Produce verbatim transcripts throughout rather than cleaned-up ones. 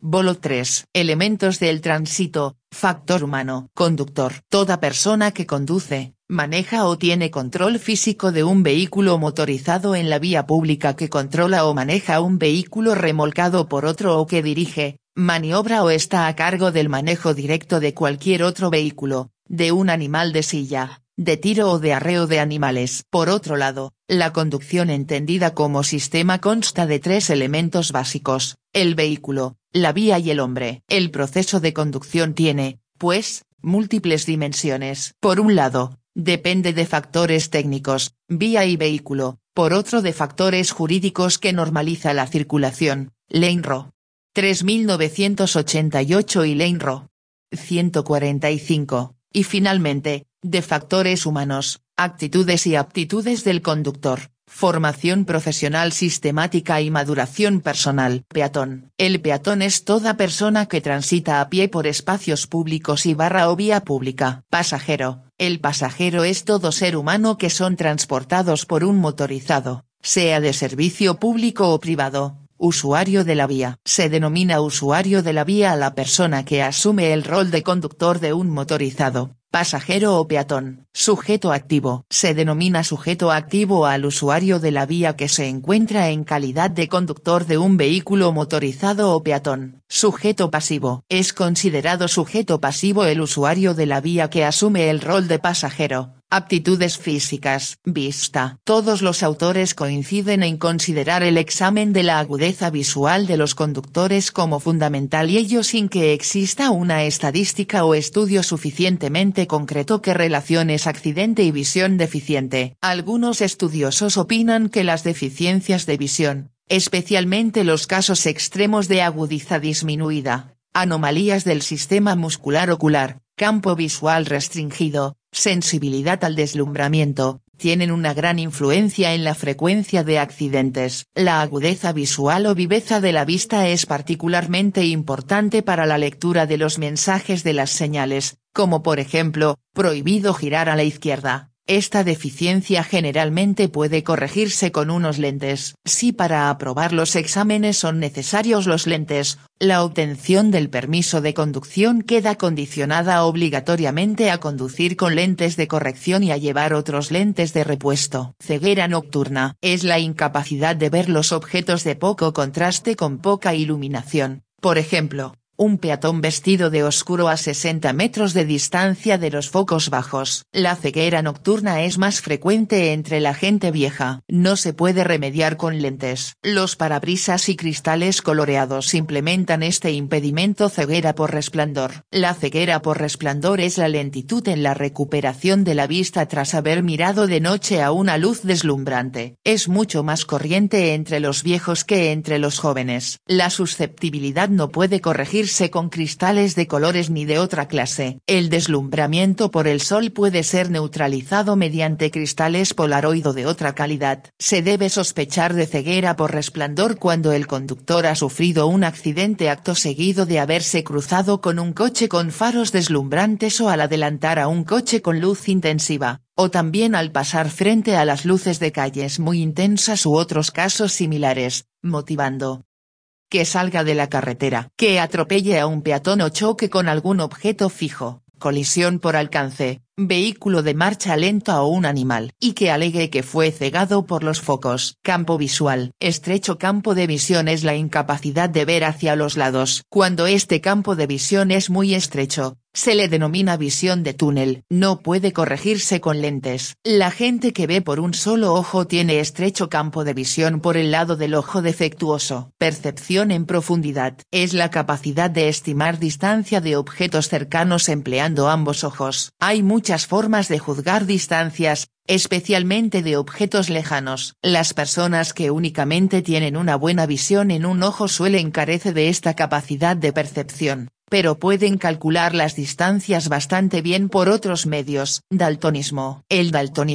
Bolo tres. Elementos del tránsito, factor humano. Conductor. Toda persona que conduce, maneja o tiene control físico de un vehículo motorizado en la vía pública, que controla o maneja un vehículo remolcado por otro, o que dirige, maniobra o está a cargo del manejo directo de cualquier otro vehículo, de un animal de silla, de tiro o de arreo de animales. Por otro lado, la conducción entendida como sistema consta de tres elementos básicos: el vehículo, la vía y el hombre. El proceso de conducción tiene, pues, múltiples dimensiones. Por un lado, depende de factores técnicos, vía y vehículo; por otro, de factores jurídicos que normaliza la circulación, Ley R O. tres mil novecientos ochenta y ocho y Ley R O. ciento cuarenta y cinco, y finalmente, de factores humanos, actitudes y aptitudes del conductor, formación profesional sistemática y maduración personal. Peatón. El peatón es toda persona que transita a pie por espacios públicos y barra o vía pública. Pasajero. El pasajero es todo ser humano que son transportados por un motorizado, sea de servicio público o privado. Usuario de la vía. Se denomina usuario de la vía a la persona que asume el rol de conductor de un motorizado, pasajero o peatón. Sujeto activo. Se denomina sujeto activo al usuario de la vía que se encuentra en calidad de conductor de un vehículo motorizado o peatón. Sujeto pasivo. Es considerado sujeto pasivo el usuario de la vía que asume el rol de pasajero. Aptitudes físicas. Vista. Todos los autores coinciden en considerar el examen de la agudeza visual de los conductores como fundamental, y ello sin que exista una estadística o estudio suficientemente concreto que relacione accidente y visión deficiente. Algunos estudiosos opinan que las deficiencias de visión, especialmente los casos extremos de agudiza disminuida, anomalías del sistema muscular ocular, campo visual restringido, sensibilidad al deslumbramiento, tienen una gran influencia en la frecuencia de accidentes. La agudeza visual o viveza de la vista es particularmente importante para la lectura de los mensajes de las señales, como por ejemplo, prohibido girar a la izquierda. Esta deficiencia generalmente puede corregirse con unos lentes. Si para aprobar los exámenes son necesarios los lentes, la obtención del permiso de conducción queda condicionada obligatoriamente a conducir con lentes de corrección y a llevar otros lentes de repuesto. Ceguera nocturna. Es la incapacidad de ver los objetos de poco contraste con poca iluminación, por ejemplo, un peatón vestido de oscuro a sesenta metros de distancia de los focos bajos. La ceguera nocturna es más frecuente entre la gente vieja. No se puede remediar con lentes. Los parabrisas y cristales coloreados implementan este impedimento. Ceguera por resplandor. La ceguera por resplandor es la lentitud en la recuperación de la vista tras haber mirado de noche a una luz deslumbrante. Es mucho más corriente entre los viejos que entre los jóvenes. La susceptibilidad no puede corregirse con cristales de colores ni de otra clase. El deslumbramiento por el sol puede ser neutralizado mediante cristales polaroid o de otra calidad. Se debe sospechar de ceguera por resplandor cuando el conductor ha sufrido un accidente acto seguido de haberse cruzado con un coche con faros deslumbrantes, o al adelantar a un coche con luz intensiva, o también al pasar frente a las luces de calles muy intensas u otros casos similares, motivando que salga de la carretera, que atropelle a un peatón o choque con algún objeto fijo, colisión por alcance, vehículo de marcha lenta o un animal, y que alegue que fue cegado por los focos. Campo visual. Estrecho campo de visión es la incapacidad de ver hacia los lados. Cuando este campo de visión es muy estrecho, se le denomina visión de túnel. No puede corregirse con lentes. La gente que ve por un solo ojo tiene estrecho campo de visión por el lado del ojo defectuoso. Percepción en profundidad. Es la capacidad de estimar distancia de objetos cercanos empleando ambos ojos. Hay muchas formas de juzgar distancias, especialmente de objetos lejanos. Las personas que únicamente tienen una buena visión en un ojo suelen carecer de esta capacidad de percepción, pero pueden calcular las distancias bastante bien por otros medios. Daltonismo. El daltonismo,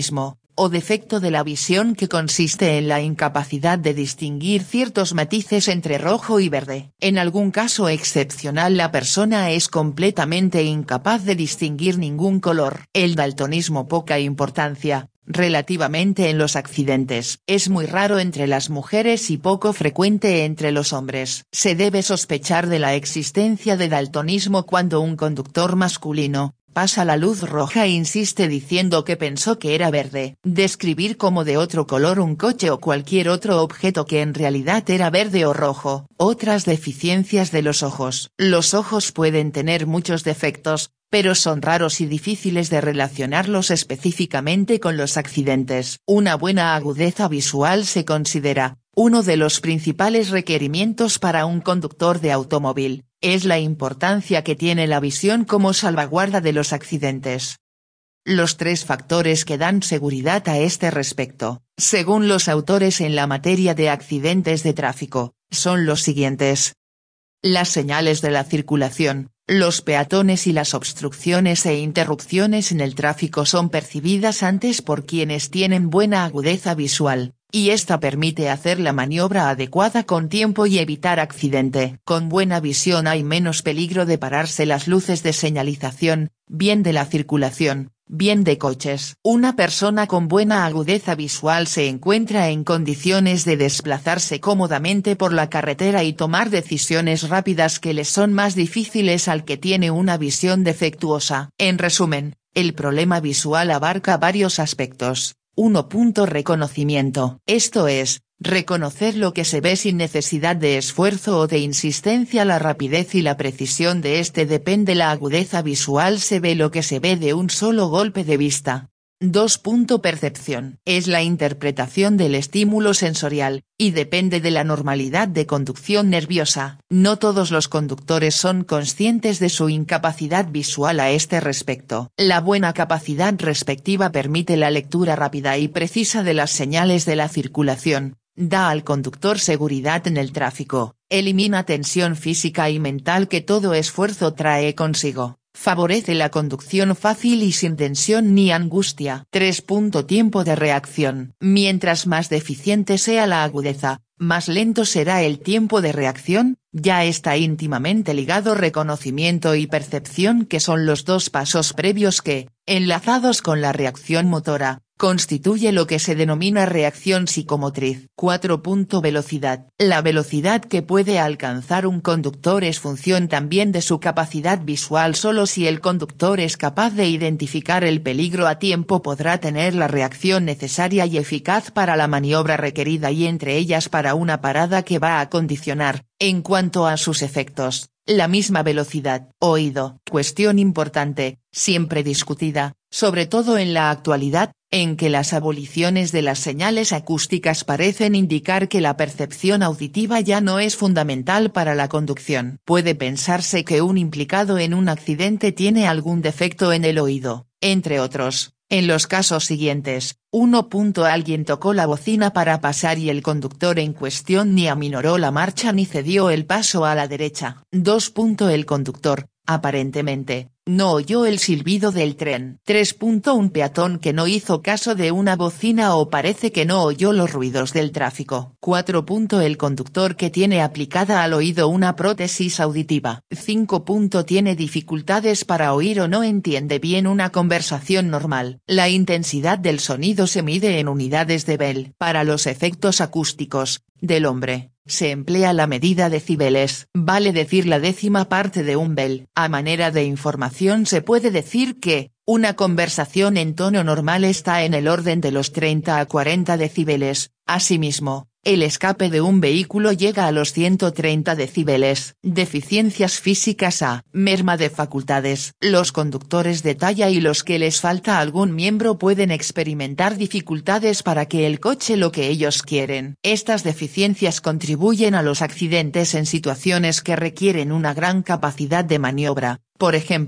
o defecto de la visión que consiste en la incapacidad de distinguir ciertos matices entre rojo y verde. En algún caso excepcional la persona es completamente incapaz de distinguir ningún color. El daltonismo poca importancia, relativamente en los accidentes. Es muy raro entre las mujeres y poco frecuente entre los hombres. Se debe sospechar de la existencia de daltonismo cuando un conductor masculino pasa la luz roja e insiste diciendo que pensó que era verde. Describir como de otro color un coche o cualquier otro objeto que en realidad era verde o rojo. Otras deficiencias de los ojos. Los ojos pueden tener muchos defectos, pero son raros y difíciles de relacionarlos específicamente con los accidentes. Una buena agudeza visual se considera uno de los principales requerimientos para un conductor de automóvil. Es la importancia que tiene la visión como salvaguarda de los accidentes. Los tres factores que dan seguridad a este respecto, según los autores en la materia de accidentes de tráfico, son los siguientes. Las señales de la circulación, los peatones y las obstrucciones e interrupciones en el tráfico son percibidas antes por quienes tienen buena agudeza visual, y esta permite hacer la maniobra adecuada con tiempo y evitar accidente. Con buena visión hay menos peligro de pararse las luces de señalización, bien de la circulación, bien de coches. Una persona con buena agudeza visual se encuentra en condiciones de desplazarse cómodamente por la carretera y tomar decisiones rápidas que les son más difíciles al que tiene una visión defectuosa. En resumen, el problema visual abarca varios aspectos. uno. Reconocimiento. Esto es, reconocer lo que se ve sin necesidad de esfuerzo o de insistencia. La rapidez y la precisión de este depende. La agudeza visual se ve lo que se ve de un solo golpe de vista. dos. Percepción. Es la interpretación del estímulo sensorial, y depende de la normalidad de conducción nerviosa. No todos los conductores son conscientes de su incapacidad visual a este respecto. La buena capacidad respectiva permite la lectura rápida y precisa de las señales de la circulación, da al conductor seguridad en el tráfico, elimina tensión física y mental que todo esfuerzo trae consigo. Favorece la conducción fácil y sin tensión ni angustia. tres. Tiempo de reacción. Mientras más deficiente sea la agudeza, más lento será el tiempo de reacción, ya está íntimamente ligado reconocimiento y percepción, que son los dos pasos previos que, enlazados con la reacción motora, constituye lo que se denomina reacción psicomotriz. cuatro. Velocidad. La velocidad que puede alcanzar un conductor es función también de su capacidad visual. Solo si el conductor es capaz de identificar el peligro a tiempo podrá tener la reacción necesaria y eficaz para la maniobra requerida y entre ellas para una parada que va a condicionar, en cuanto a sus efectos, la misma velocidad. Oído. Cuestión importante, siempre discutida, sobre todo en la actualidad, en que las aboliciones de las señales acústicas parecen indicar que la percepción auditiva ya no es fundamental para la conducción. Puede pensarse que un implicado en un accidente tiene algún defecto en el oído, entre otros, en los casos siguientes. uno. Alguien tocó la bocina para pasar y el conductor en cuestión ni aminoró la marcha ni cedió el paso a la derecha. dos. El conductor, aparentemente, no oyó el silbido del tren. tres. Un peatón que no hizo caso de una bocina o parece que no oyó los ruidos del tráfico. cuatro. El conductor que tiene aplicada al oído una prótesis auditiva. cinco. Tiene dificultades para oír o no entiende bien una conversación normal. La intensidad del sonido se mide en unidades de Bell. Para los efectos acústicos, del hombre, se emplea la medida decibeles, vale decir la décima parte de un Bell. A manera de información se puede decir que, una conversación en tono normal está en el orden de los treinta a cuarenta decibeles, asimismo, el escape de un vehículo llega a los ciento treinta decibeles. Deficiencias físicas a, merma de facultades. Los conductores de talla y los que les falta algún miembro pueden experimentar dificultades para que el coche lo que ellos quieren. Estas deficiencias contribuyen a los accidentes en situaciones que requieren una gran capacidad de maniobra, por ejemplo,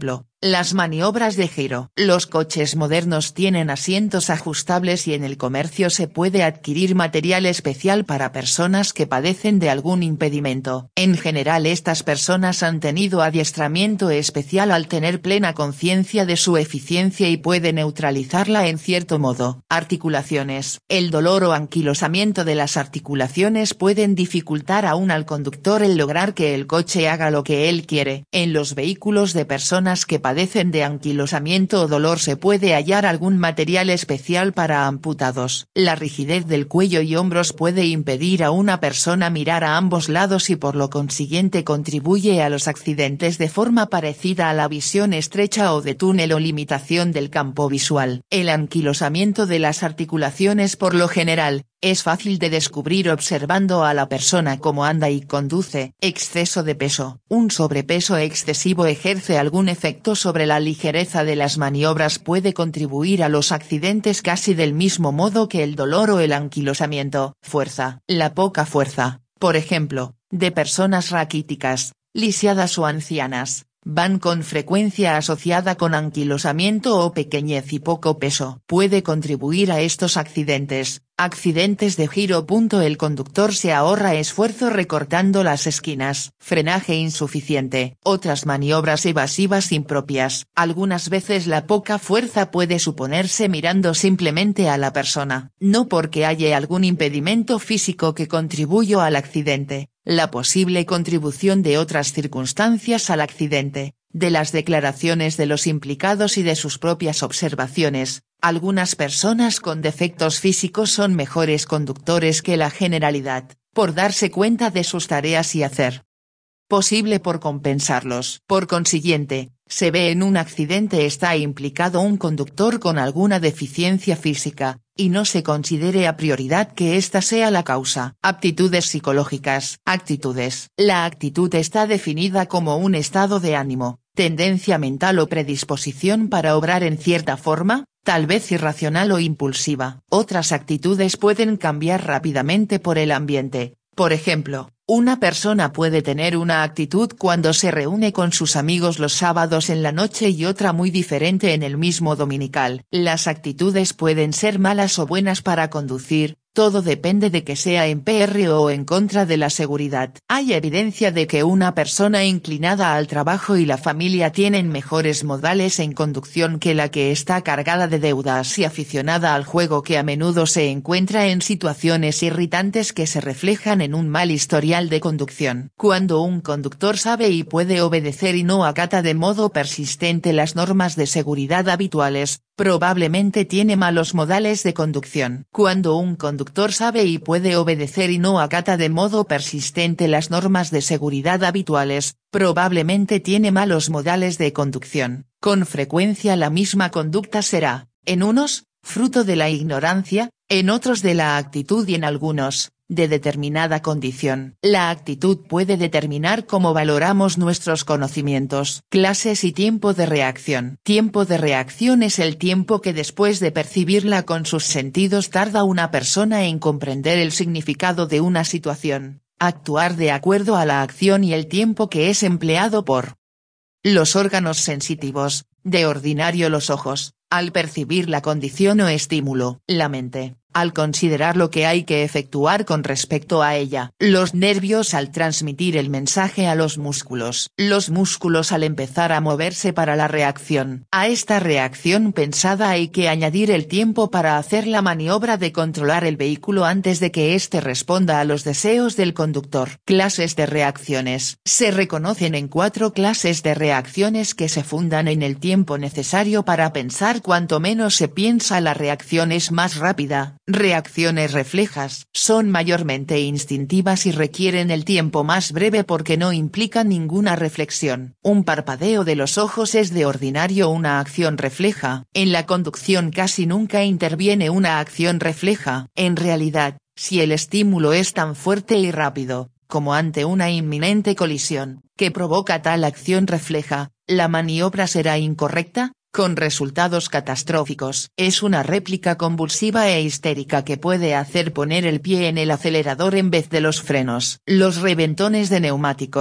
Las maniobras de giro. Los coches modernos tienen asientos ajustables y en el comercio se puede adquirir material especial para personas que padecen de algún impedimento. En general estas personas han tenido adiestramiento especial al tener plena conciencia de su eficiencia y puede neutralizarla en cierto modo. Articulaciones. El dolor o anquilosamiento de las articulaciones pueden dificultar aún al conductor el lograr que el coche haga lo que él quiere. En los vehículos de personas que padecen de anquilosamiento o dolor se puede hallar algún material especial para amputados. La rigidez del cuello y hombros puede impedir a una persona mirar a ambos lados y por lo consiguiente contribuye a los accidentes de forma parecida a la visión estrecha o de túnel o limitación del campo visual. El anquilosamiento de las articulaciones por lo general, es fácil de descubrir observando a la persona cómo anda y conduce. Exceso de peso. Un sobrepeso excesivo ejerce algún efecto sobre la ligereza de las maniobras, puede contribuir a los accidentes casi del mismo modo que el dolor o el anquilosamiento. Fuerza. La poca fuerza, por ejemplo, de personas raquíticas, lisiadas o ancianas, van con frecuencia asociada con anquilosamiento o pequeñez y poco peso. Puede contribuir a estos accidentes. Accidentes de giro. El conductor se ahorra esfuerzo recortando las esquinas. Frenaje insuficiente. Otras maniobras evasivas impropias. Algunas veces la poca fuerza puede suponerse mirando simplemente a la persona, no porque haya algún impedimento físico que contribuyó al accidente. La posible contribución de otras circunstancias al accidente, de las declaraciones de los implicados y de sus propias observaciones. Algunas personas con defectos físicos son mejores conductores que la generalidad, por darse cuenta de sus tareas y hacer posible por compensarlos. Por consiguiente, se ve en un accidente está implicado un conductor con alguna deficiencia física, y no se considere a prioridad que esta sea la causa. Aptitudes psicológicas. Actitudes. La actitud está definida como un estado de ánimo, tendencia mental o predisposición para obrar en cierta forma, tal vez irracional o impulsiva. Otras actitudes pueden cambiar rápidamente por el ambiente. Por ejemplo, una persona puede tener una actitud cuando se reúne con sus amigos los sábados en la noche y otra muy diferente en el mismo dominical. Las actitudes pueden ser malas o buenas para conducir, todo depende de que sea en pro o en contra de la seguridad. Hay evidencia de que una persona inclinada al trabajo y la familia tienen mejores modales en conducción que la que está cargada de deudas y aficionada al juego, que a menudo se encuentra en situaciones irritantes que se reflejan en un mal historial de conducción. Cuando un conductor sabe y puede obedecer y no acata de modo persistente las normas de seguridad habituales, probablemente tiene malos modales de conducción. Cuando un conductor sabe y puede obedecer y no acata de modo persistente las normas de seguridad habituales, probablemente tiene malos modales de conducción. Con frecuencia la misma conducta será, en unos, fruto de la ignorancia, en otros de la actitud y en algunos, de determinada condición. La actitud puede determinar cómo valoramos nuestros conocimientos. Clases y tiempo de reacción. Tiempo de reacción es el tiempo que después de percibirla con sus sentidos tarda una persona en comprender el significado de una situación, actuar de acuerdo a la acción y el tiempo que es empleado por los órganos sensitivos, de ordinario los ojos, al percibir la condición o estímulo, la mente, al considerar lo que hay que efectuar con respecto a ella, los nervios al transmitir el mensaje a los músculos, los músculos al empezar a moverse para la reacción. A esta reacción pensada hay que añadir el tiempo para hacer la maniobra de controlar el vehículo antes de que éste responda a los deseos del conductor. Clases de reacciones. Se reconocen en cuatro clases de reacciones que se fundan en el tiempo necesario para pensar. Cuanto menos se piensa, la reacción es más rápida. Reacciones reflejas. Son mayormente instintivas y requieren el tiempo más breve porque no implican ninguna reflexión. Un parpadeo de los ojos es de ordinario una acción refleja. En la conducción casi nunca interviene una acción refleja. En realidad, si el estímulo es tan fuerte y rápido, como ante una inminente colisión, que provoca tal acción refleja, la maniobra será incorrecta, con resultados catastróficos. Es una réplica convulsiva e histérica que puede hacer poner el pie en el acelerador en vez de los frenos. Los reventones de neumáticos,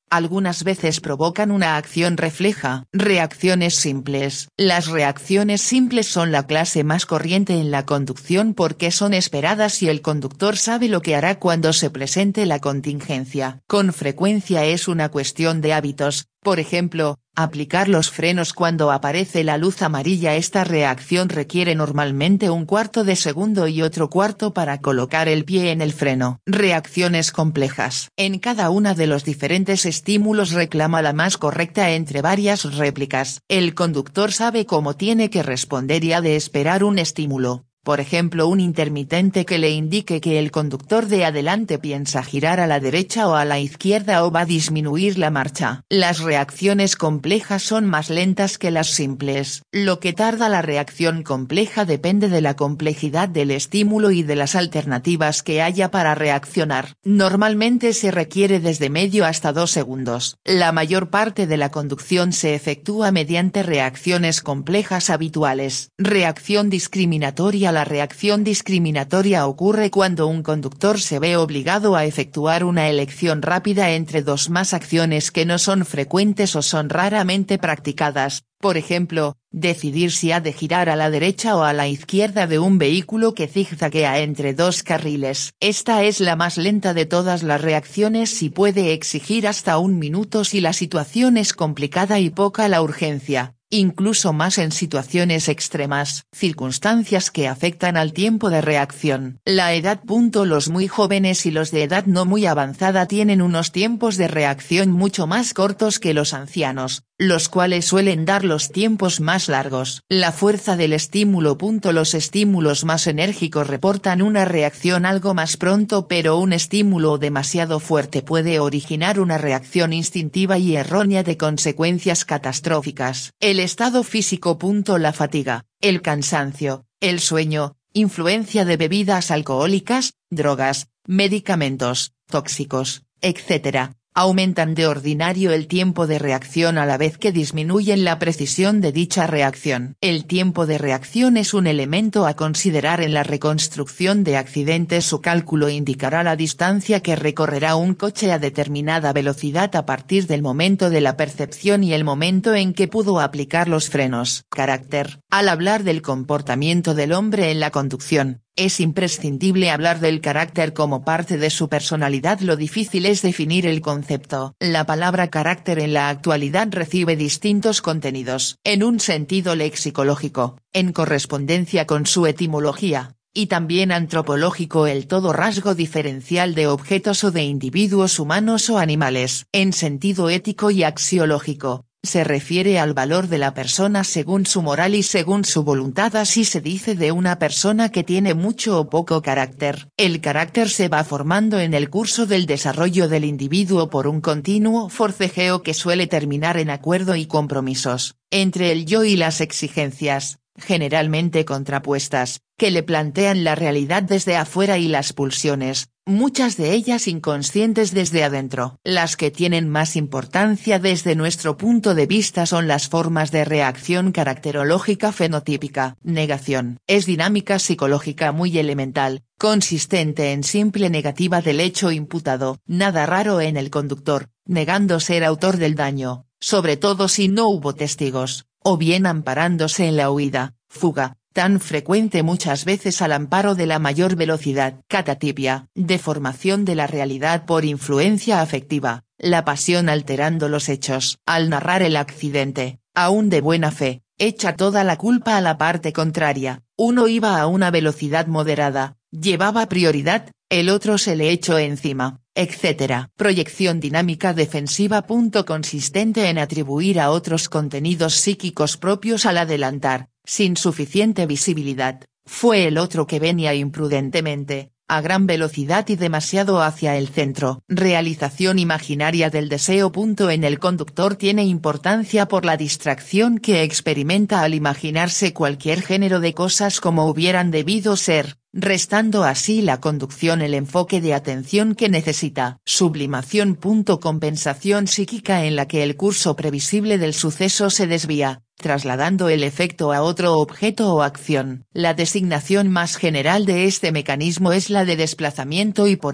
Algunas veces provocan una acción refleja. Reacciones simples. Las reacciones simples son la clase más corriente en la conducción porque son esperadas y el conductor sabe lo que hará cuando se presente la contingencia. Con frecuencia es una cuestión de hábitos, por ejemplo, aplicar los frenos cuando aparece la luz amarilla. Esta reacción requiere normalmente un cuarto de segundo y otro cuarto para colocar el pie en el freno. Reacciones complejas. En cada una de los diferentes estímulos reclama la más correcta entre varias réplicas. El conductor sabe cómo tiene que responder y ha de esperar un estímulo. Por ejemplo, un intermitente que le indique que el conductor de adelante piensa girar a la derecha o a la izquierda o va a disminuir la marcha. Las reacciones complejas son más lentas que las simples. Lo que tarda la reacción compleja depende de la complejidad del estímulo y de las alternativas que haya para reaccionar. Normalmente se requiere desde medio hasta dos segundos. La mayor parte de la conducción se efectúa mediante reacciones complejas habituales. Reacción discriminatoria. La reacción discriminatoria ocurre cuando un conductor se ve obligado a efectuar una elección rápida entre dos más acciones que no son frecuentes o son raramente practicadas, por ejemplo, decidir si ha de girar a la derecha o a la izquierda de un vehículo que zigzaguea entre dos carriles. Esta es la más lenta de todas las reacciones y puede exigir hasta un minuto si la situación es complicada y poca la urgencia. Incluso más en situaciones extremas, circunstancias que afectan al tiempo de reacción. La edad. Los muy jóvenes y los de edad no muy avanzada tienen unos tiempos de reacción mucho más cortos que los ancianos, los cuales suelen dar los tiempos más largos. La fuerza del estímulo. Los estímulos más enérgicos reportan una reacción algo más pronto, pero un estímulo demasiado fuerte puede originar una reacción instintiva y errónea de consecuencias catastróficas. El estado físico. La fatiga, el cansancio, el sueño, influencia de bebidas alcohólicas, drogas, medicamentos, tóxicos, etcétera, aumentan de ordinario el tiempo de reacción a la vez que disminuyen la precisión de dicha reacción. El tiempo de reacción es un elemento a considerar en la reconstrucción de accidentes. Su cálculo indicará la distancia que recorrerá un coche a determinada velocidad a partir del momento de la percepción y el momento en que pudo aplicar los frenos. Carácter. Al hablar del comportamiento del hombre en la conducción, es imprescindible hablar del carácter como parte de su personalidad. Lo difícil es definir el concepto. La palabra carácter en la actualidad recibe distintos contenidos. En un sentido lexicológico, en correspondencia con su etimología, y también antropológico, el todo rasgo diferencial de objetos o de individuos humanos o animales. En sentido ético y axiológico, se refiere al valor de la persona según su moral y según su voluntad. Así se dice de una persona que tiene mucho o poco carácter. El carácter se va formando en el curso del desarrollo del individuo por un continuo forcejeo que suele terminar en acuerdo y compromisos, entre el yo y las exigencias, generalmente contrapuestas, que le plantean la realidad desde afuera y las pulsiones, muchas de ellas inconscientes, desde adentro. Las que tienen más importancia desde nuestro punto de vista son las formas de reacción caracterológica fenotípica. Negación. Es dinámica psicológica muy elemental, consistente en simple negativa del hecho imputado. Nada raro en el conductor, negando ser autor del daño, sobre todo si no hubo testigos, o bien amparándose en la huida, fuga, tan frecuente muchas veces al amparo de la mayor velocidad. Catatipia. Deformación de la realidad por influencia afectiva, la pasión alterando los hechos. Al narrar el accidente, aún de buena fe, echa toda la culpa a la parte contraria. Uno iba a una velocidad moderada, llevaba prioridad, el otro se le echó encima, etcétera. Proyección dinámica defensiva. Consistente en atribuir a otros contenidos psíquicos propios al adelantar, sin suficiente visibilidad, fue el otro que venía imprudentemente, a gran velocidad y demasiado hacia el centro. Realización imaginaria del deseo. En el conductor tiene importancia por la distracción que experimenta al imaginarse cualquier género de cosas como hubieran debido ser, restando así la conducción el enfoque de atención que necesita. Sublimación. Compensación psíquica en la que el curso previsible del suceso se desvía, trasladando el efecto a otro objeto o acción. La designación más general de este mecanismo es la de desplazamiento y por él,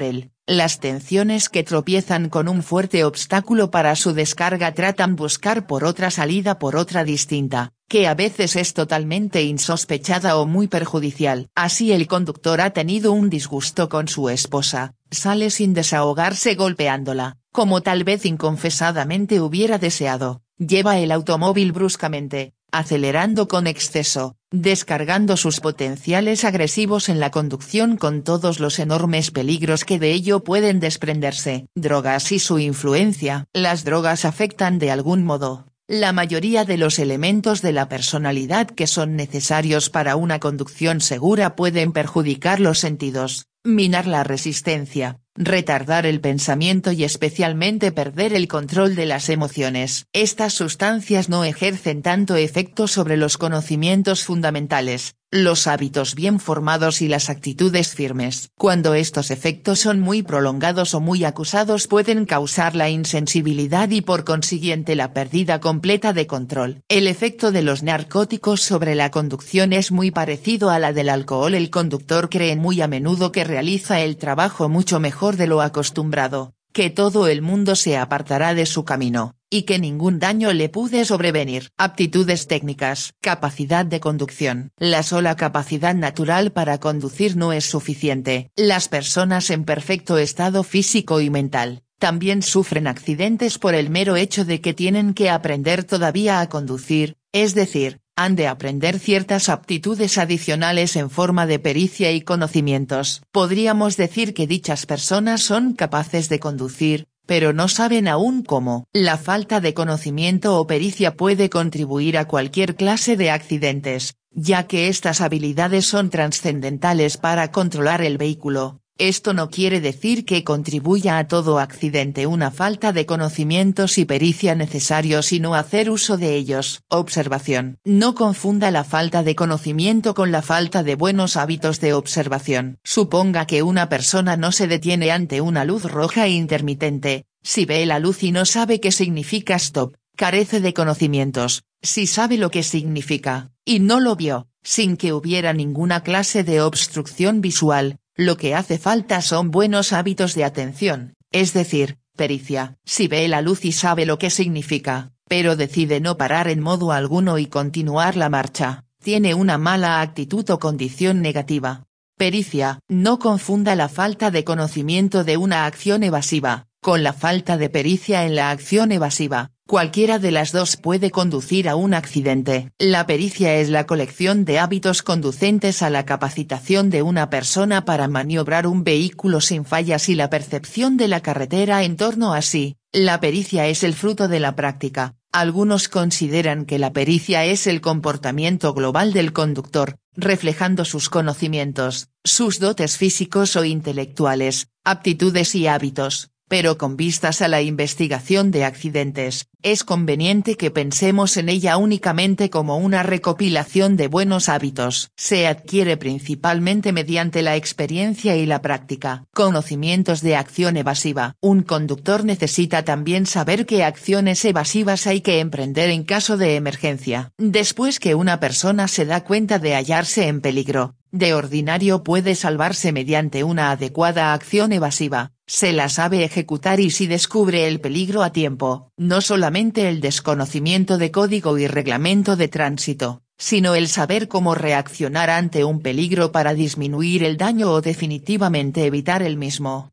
Las tensiones que tropiezan con un fuerte obstáculo para su descarga tratan buscar por otra salida por otra distinta, que a veces es totalmente insospechada o muy perjudicial. Así el conductor ha tenido un disgusto con su esposa, sale sin desahogarse golpeándola, como tal vez inconfesadamente hubiera deseado, lleva el automóvil bruscamente, acelerando con exceso, descargando sus potenciales agresivos en la conducción con todos los enormes peligros que de ello pueden desprenderse. Drogas y su influencia. Las drogas afectan de algún modo la mayoría de los elementos de la personalidad que son necesarios para una conducción segura. Pueden perjudicar los sentidos, minar la resistencia, retardar el pensamiento y especialmente perder el control de las emociones. Estas sustancias no ejercen tanto efecto sobre los conocimientos fundamentales, los hábitos bien formados y las actitudes firmes. Cuando estos efectos son muy prolongados o muy acusados pueden causar la insensibilidad y por consiguiente la pérdida completa de control. El efecto de los narcóticos sobre la conducción es muy parecido a la del alcohol. El conductor cree muy a menudo que realiza el trabajo mucho mejor de lo acostumbrado, que todo el mundo se apartará de su camino, y que ningún daño le puede sobrevenir. Aptitudes técnicas. Capacidad de conducción. La sola capacidad natural para conducir no es suficiente. Las personas en perfecto estado físico y mental, también sufren accidentes por el mero hecho de que tienen que aprender todavía a conducir, es decir, han de aprender ciertas aptitudes adicionales en forma de pericia y conocimientos. Podríamos decir que dichas personas son capaces de conducir, pero no saben aún cómo. La falta de conocimiento o pericia puede contribuir a cualquier clase de accidentes, ya que estas habilidades son trascendentales para controlar el vehículo. Esto no quiere decir que contribuya a todo accidente una falta de conocimientos y pericia necesarios y no hacer uso de ellos. Observación. No confunda la falta de conocimiento con la falta de buenos hábitos de observación. Suponga que una persona no se detiene ante una luz roja intermitente. Si ve la luz y no sabe qué significa stop, carece de conocimientos. Si sabe lo que significa, y no lo vio, sin que hubiera ninguna clase de obstrucción visual, lo que hace falta son buenos hábitos de atención, es decir, pericia. Si ve la luz y sabe lo que significa, pero decide no parar en modo alguno y continuar la marcha, tiene una mala actitud o condición negativa. Pericia. No confunda la falta de conocimiento de una acción evasiva, con la falta de pericia en la acción evasiva. Cualquiera de las dos puede conducir a un accidente. La pericia es la colección de hábitos conducentes a la capacitación de una persona para maniobrar un vehículo sin fallas y la percepción de la carretera en torno a sí. La pericia es el fruto de la práctica. Algunos consideran que la pericia es el comportamiento global del conductor, reflejando sus conocimientos, sus dotes físicos o intelectuales, aptitudes y hábitos. Pero con vistas a la investigación de accidentes, es conveniente que pensemos en ella únicamente como una recopilación de buenos hábitos. Se adquiere principalmente mediante la experiencia y la práctica. Conocimientos de acción evasiva. Un conductor necesita también saber qué acciones evasivas hay que emprender en caso de emergencia. Después que una persona se da cuenta de hallarse en peligro, de ordinario puede salvarse mediante una adecuada acción evasiva. Se la sabe ejecutar y si descubre el peligro a tiempo, no solamente el desconocimiento de código y reglamento de tránsito, sino el saber cómo reaccionar ante un peligro para disminuir el daño o definitivamente evitar el mismo.